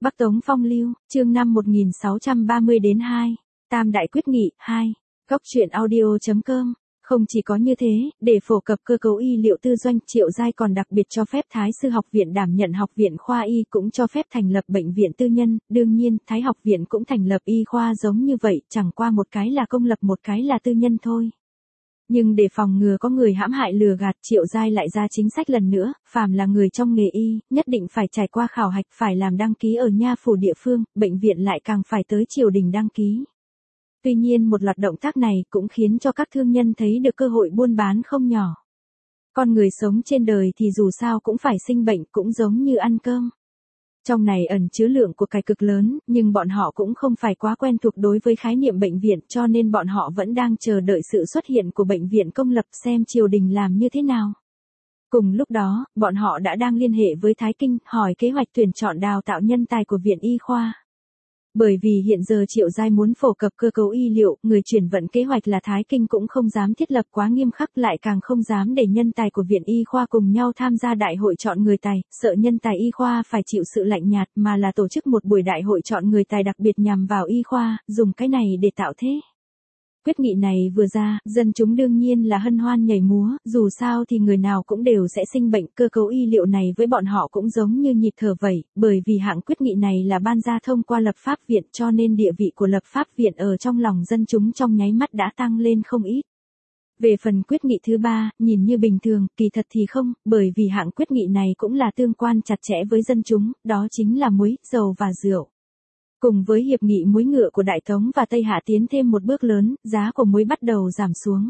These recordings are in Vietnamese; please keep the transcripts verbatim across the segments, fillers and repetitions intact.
Bắc Tống Phong Lưu, chương năm một nghìn sáu trăm ba mươi đến hai, Tam Đại Quyết Nghị, hai, Góc truyện audio.com. Không chỉ có như thế, để phổ cập cơ cấu y liệu tư doanh, Triệu Giai còn đặc biệt cho phép Thái Sư Học viện đảm nhận học viện khoa y, cũng cho phép thành lập bệnh viện tư nhân, đương nhiên, Thái Học viện cũng thành lập y khoa giống như vậy, chẳng qua một cái là công lập một cái là tư nhân thôi. Nhưng để phòng ngừa có người hãm hại lừa gạt, Triệu Giai lại ra chính sách lần nữa, phàm là người trong nghề y, nhất định phải trải qua khảo hạch, phải làm đăng ký ở nha phủ địa phương, bệnh viện lại càng phải tới triều đình đăng ký. Tuy nhiên một loạt động tác này cũng khiến cho các thương nhân thấy được cơ hội buôn bán không nhỏ. Con người sống trên đời thì dù sao cũng phải sinh bệnh, cũng giống như ăn cơm. Trong này ẩn chứa lượng của cải cực lớn, nhưng bọn họ cũng không phải quá quen thuộc đối với khái niệm bệnh viện, cho nên bọn họ vẫn đang chờ đợi sự xuất hiện của bệnh viện công lập, xem triều đình làm như thế nào. Cùng lúc đó, bọn họ đã đang liên hệ với Thái Kinh, hỏi kế hoạch tuyển chọn đào tạo nhân tài của viện y khoa. Bởi vì hiện giờ Triệu Giai muốn phổ cập cơ cấu y liệu, người chuyển vận kế hoạch là Thái Kinh cũng không dám thiết lập quá nghiêm khắc, lại càng không dám để nhân tài của viện y khoa cùng nhau tham gia đại hội chọn người tài, sợ nhân tài y khoa phải chịu sự lạnh nhạt, mà là tổ chức một buổi đại hội chọn người tài đặc biệt nhằm vào y khoa, dùng cái này để tạo thế. Quyết nghị này vừa ra, dân chúng đương nhiên là hân hoan nhảy múa, dù sao thì người nào cũng đều sẽ sinh bệnh, cơ cấu y liệu này với bọn họ cũng giống như nhịp thở vậy, bởi vì hạng quyết nghị này là ban ra thông qua lập pháp viện, cho nên địa vị của lập pháp viện ở trong lòng dân chúng trong nháy mắt đã tăng lên không ít. Về phần quyết nghị thứ ba, nhìn như bình thường, kỳ thật thì không, bởi vì hạng quyết nghị này cũng là tương quan chặt chẽ với dân chúng, đó chính là muối, dầu và rượu. Cùng với hiệp nghị muối ngựa của Đại Tống và Tây Hạ tiến thêm một bước lớn, giá của muối bắt đầu giảm xuống.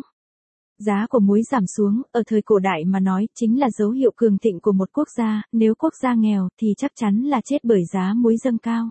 Giá của muối giảm xuống, ở thời cổ đại mà nói, chính là dấu hiệu cường thịnh của một quốc gia, nếu quốc gia nghèo thì chắc chắn là chết bởi giá muối dâng cao.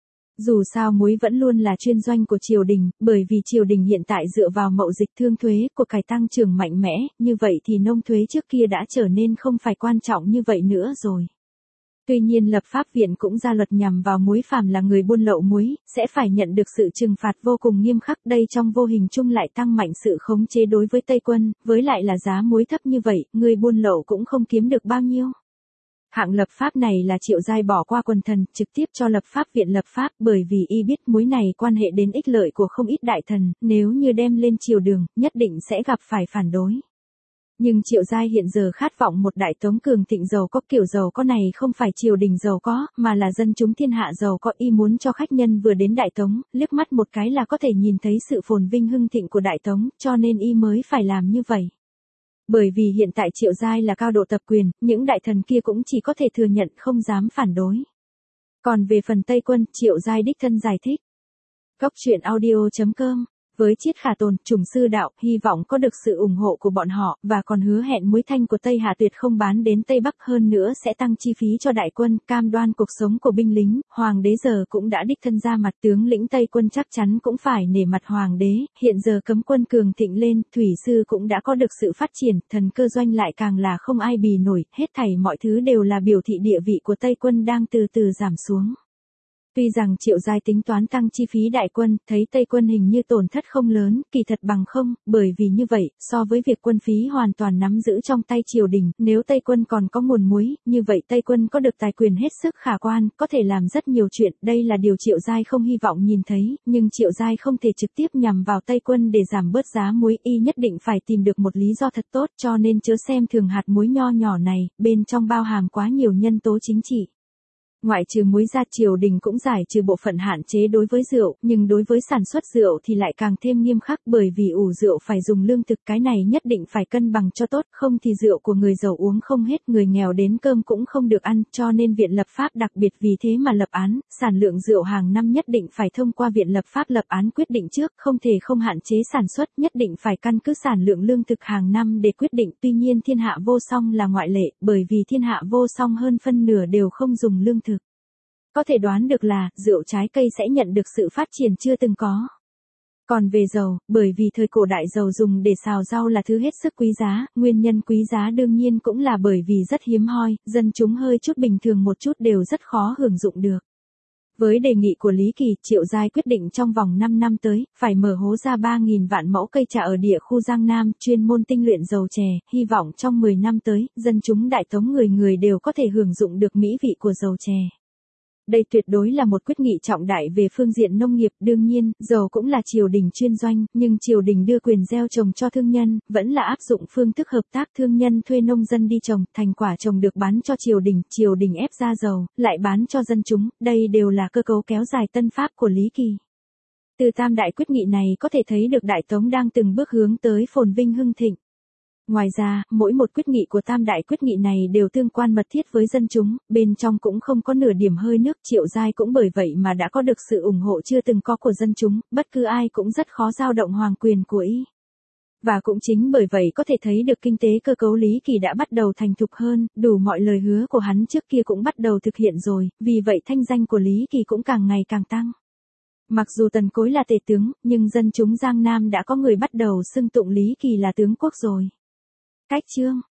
Dù sao muối vẫn luôn là chuyên doanh của triều đình, bởi vì triều đình hiện tại dựa vào mậu dịch thương thuế, của cải tăng trưởng mạnh mẽ, như vậy thì nông thuế trước kia đã trở nên không phải quan trọng như vậy nữa rồi. Tuy nhiên lập pháp viện cũng ra luật nhằm vào muối, phàm là người buôn lậu muối, sẽ phải nhận được sự trừng phạt vô cùng nghiêm khắc, đây trong vô hình chung lại tăng mạnh sự khống chế đối với Tây quân, với lại là giá muối thấp như vậy, người buôn lậu cũng không kiếm được bao nhiêu. Hạng lập pháp này là Triệu Giai bỏ qua quần thần, trực tiếp cho lập pháp viện lập pháp, bởi vì y biết muối này quan hệ đến ích lợi của không ít đại thần, nếu như đem lên triều đường, nhất định sẽ gặp phải phản đối. Nhưng Triệu Giai hiện giờ khát vọng một Đại Tống cường thịnh giàu có, kiểu giàu có này không phải triều đình giàu có, mà là dân chúng thiên hạ giàu có, y muốn cho khách nhân vừa đến Đại Tống, liếc mắt một cái là có thể nhìn thấy sự phồn vinh hưng thịnh của Đại Tống, cho nên y mới phải làm như vậy. Bởi vì hiện tại Triệu Giai là cao độ tập quyền, những đại thần kia cũng chỉ có thể thừa nhận, không dám phản đối. Còn về phần Tây quân, Triệu Giai đích thân giải thích. Góc truyện audio.com. Với Chiết Khả Tồn, Trùng Sư Đạo, hy vọng có được sự ủng hộ của bọn họ, và còn hứa hẹn muối thanh của Tây Hạ tuyệt không bán đến Tây Bắc, hơn nữa sẽ tăng chi phí cho đại quân, cam đoan cuộc sống của binh lính. Hoàng đế giờ cũng đã đích thân ra mặt, tướng lĩnh Tây quân chắc chắn cũng phải nể mặt hoàng đế, hiện giờ cấm quân cường thịnh lên, thủy sư cũng đã có được sự phát triển, thần cơ doanh lại càng là không ai bì nổi, hết thảy mọi thứ đều là biểu thị địa vị của Tây quân đang từ từ giảm xuống. Tuy rằng Triệu Giai tính toán tăng chi phí đại quân, thấy Tây quân hình như tổn thất không lớn, kỳ thật bằng không, bởi vì như vậy, so với việc quân phí hoàn toàn nắm giữ trong tay triều đình, nếu Tây quân còn có nguồn muối, như vậy Tây quân có được tài quyền hết sức khả quan, có thể làm rất nhiều chuyện, đây là điều Triệu Giai không hy vọng nhìn thấy, nhưng Triệu Giai không thể trực tiếp nhằm vào Tây quân để giảm bớt giá muối, y nhất định phải tìm được một lý do thật tốt, cho nên chớ xem thường hạt muối nho nhỏ này, bên trong bao hàm quá nhiều nhân tố chính trị. Ngoại trừ muối ra, triều đình cũng giải trừ bộ phận hạn chế đối với rượu, nhưng đối với sản xuất rượu thì lại càng thêm nghiêm khắc, bởi vì ủ rượu phải dùng lương thực, cái này nhất định phải cân bằng cho tốt, không thì rượu của người giàu uống không hết, người nghèo đến cơm cũng không được ăn, cho nên viện lập pháp đặc biệt vì thế mà lập án, sản lượng rượu hàng năm nhất định phải thông qua viện lập pháp lập án quyết định trước, không thể không hạn chế sản xuất, nhất định phải căn cứ sản lượng lương thực hàng năm để quyết định, tuy nhiên thiên hạ vô song là ngoại lệ, bởi vì thiên hạ vô song hơn phân nửa đều không dùng lương thực. Có thể đoán được là, rượu trái cây sẽ nhận được sự phát triển chưa từng có. Còn về dầu, bởi vì thời cổ đại dầu dùng để xào rau là thứ hết sức quý giá, nguyên nhân quý giá đương nhiên cũng là bởi vì rất hiếm hoi, dân chúng hơi chút bình thường một chút đều rất khó hưởng dụng được. Với đề nghị của Lý Kỳ, Triệu Giai quyết định trong vòng năm năm tới, phải mở hố ra ba nghìn vạn mẫu cây trà ở địa khu Giang Nam, chuyên môn tinh luyện dầu chè, hy vọng trong mười năm tới, dân chúng Đại Tống người người đều có thể hưởng dụng được mỹ vị của dầu chè. Đây tuyệt đối là một quyết nghị trọng đại về phương diện nông nghiệp, đương nhiên, dầu cũng là triều đình chuyên doanh, nhưng triều đình đưa quyền gieo trồng cho thương nhân, vẫn là áp dụng phương thức hợp tác thương nhân thuê nông dân đi trồng, thành quả trồng được bán cho triều đình, triều đình ép ra dầu, lại bán cho dân chúng, đây đều là cơ cấu kéo dài tân pháp của Lý Kỳ. Từ tam đại quyết nghị này có thể thấy được Đại Tống đang từng bước hướng tới phồn vinh hưng thịnh. Ngoài ra, mỗi một quyết nghị của tam đại quyết nghị này đều tương quan mật thiết với dân chúng, bên trong cũng không có nửa điểm hơi nước. Triệu Giai cũng bởi vậy mà đã có được sự ủng hộ chưa từng có của dân chúng, bất cứ ai cũng rất khó dao động hoàng quyền của y. Và cũng chính bởi vậy có thể thấy được kinh tế cơ cấu Lý Kỳ đã bắt đầu thành thục hơn, đủ mọi lời hứa của hắn trước kia cũng bắt đầu thực hiện rồi, vì vậy thanh danh của Lý Kỳ cũng càng ngày càng tăng. Mặc dù Tần Cối là tể tướng, nhưng dân chúng Giang Nam đã có người bắt đầu xưng tụng Lý Kỳ là tướng quốc rồi. Cách chương